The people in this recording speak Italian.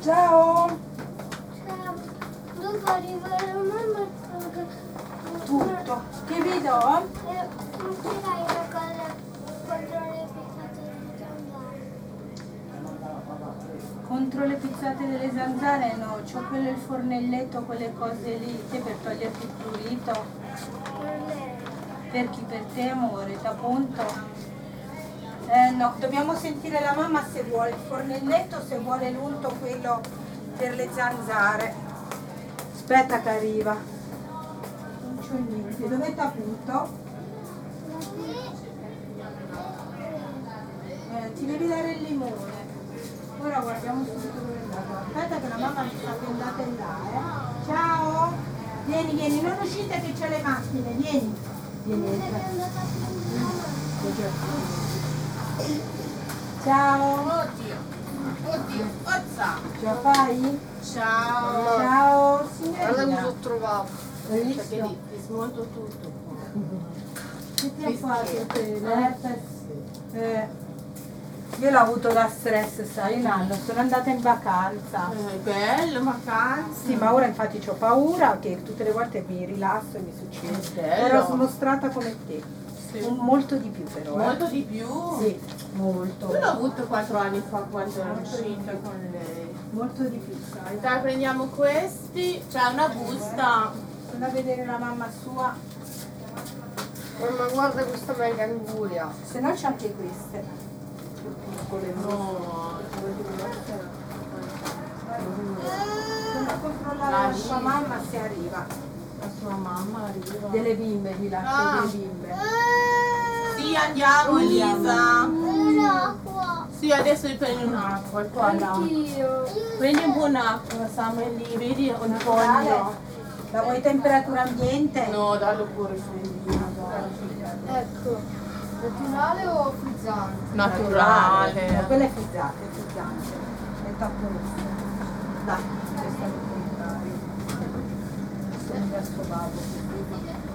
Ciao! Ciao. Dopo arriverà mamma Tutto. Che vi do? non ce l'hai una cosa contro le piccate di zanzare? Contro le pizzate delle zanzare no, c'ho quello il fornelletto, quelle cose lì, te per toglierti il prurito. Non è. Per chi? Per te amore, t'appunto? No, dobbiamo sentire la mamma se vuole il fornelletto, se vuole l'unto quello per le zanzare. Aspetta che arriva. Non c'ho niente. Dove t'appunto? Ti devi dare il limone. Ora guardiamo subito dove è andato. Aspetta che la mamma mi sa che è andata in là, Ciao! Vieni, vieni, non uscite che c'è le macchine, vieni. Vieni, entra. Ciao! Oddio, ozza! Ce la fai? Ciao! Ciao, Guarda signorina. cosa ho trovato. Hai Cioè, visto? che ti smonto tutto. Che ti ha fatto te? Io l'ho avuto da stress, sai, un anno, sono andata in vacanza. Bello, vacanza! Sì, ma ora infatti ho paura che tutte le volte mi rilasso e mi succede. Bello. Ero smostrata come te. Sì. Molto di più però. Molto di più? Sì, molto. Io l'ho avuto 4 anni fa quando ero uscita con lei. Molto di più, sai. Dai, prendiamo questi. C'è una busta. Sono a vedere la mamma sua, Ma guarda questa mega anguria. se no c'è anche queste. Piccole, No. Sono a controllare la sua mamma se arriva. La sua mamma arriva. Delle bimbe, vi lascio Ah. delle bimbe. Sì, andiamo, Lisa. L'acqua. Sì, adesso vi prendi un'acqua. È qua, là. Anch'io. Prendi un po' un'acqua, Samuel, lì, vedi un foglio. La vuoi temperatura ambiente? No, dallo pure freddino, dai. Ecco. Naturale o frizzante? Naturale. No, quella è frizzata, è frizzante. È tappo rosso. Dai, questa è il contrario. Sono verso babbo.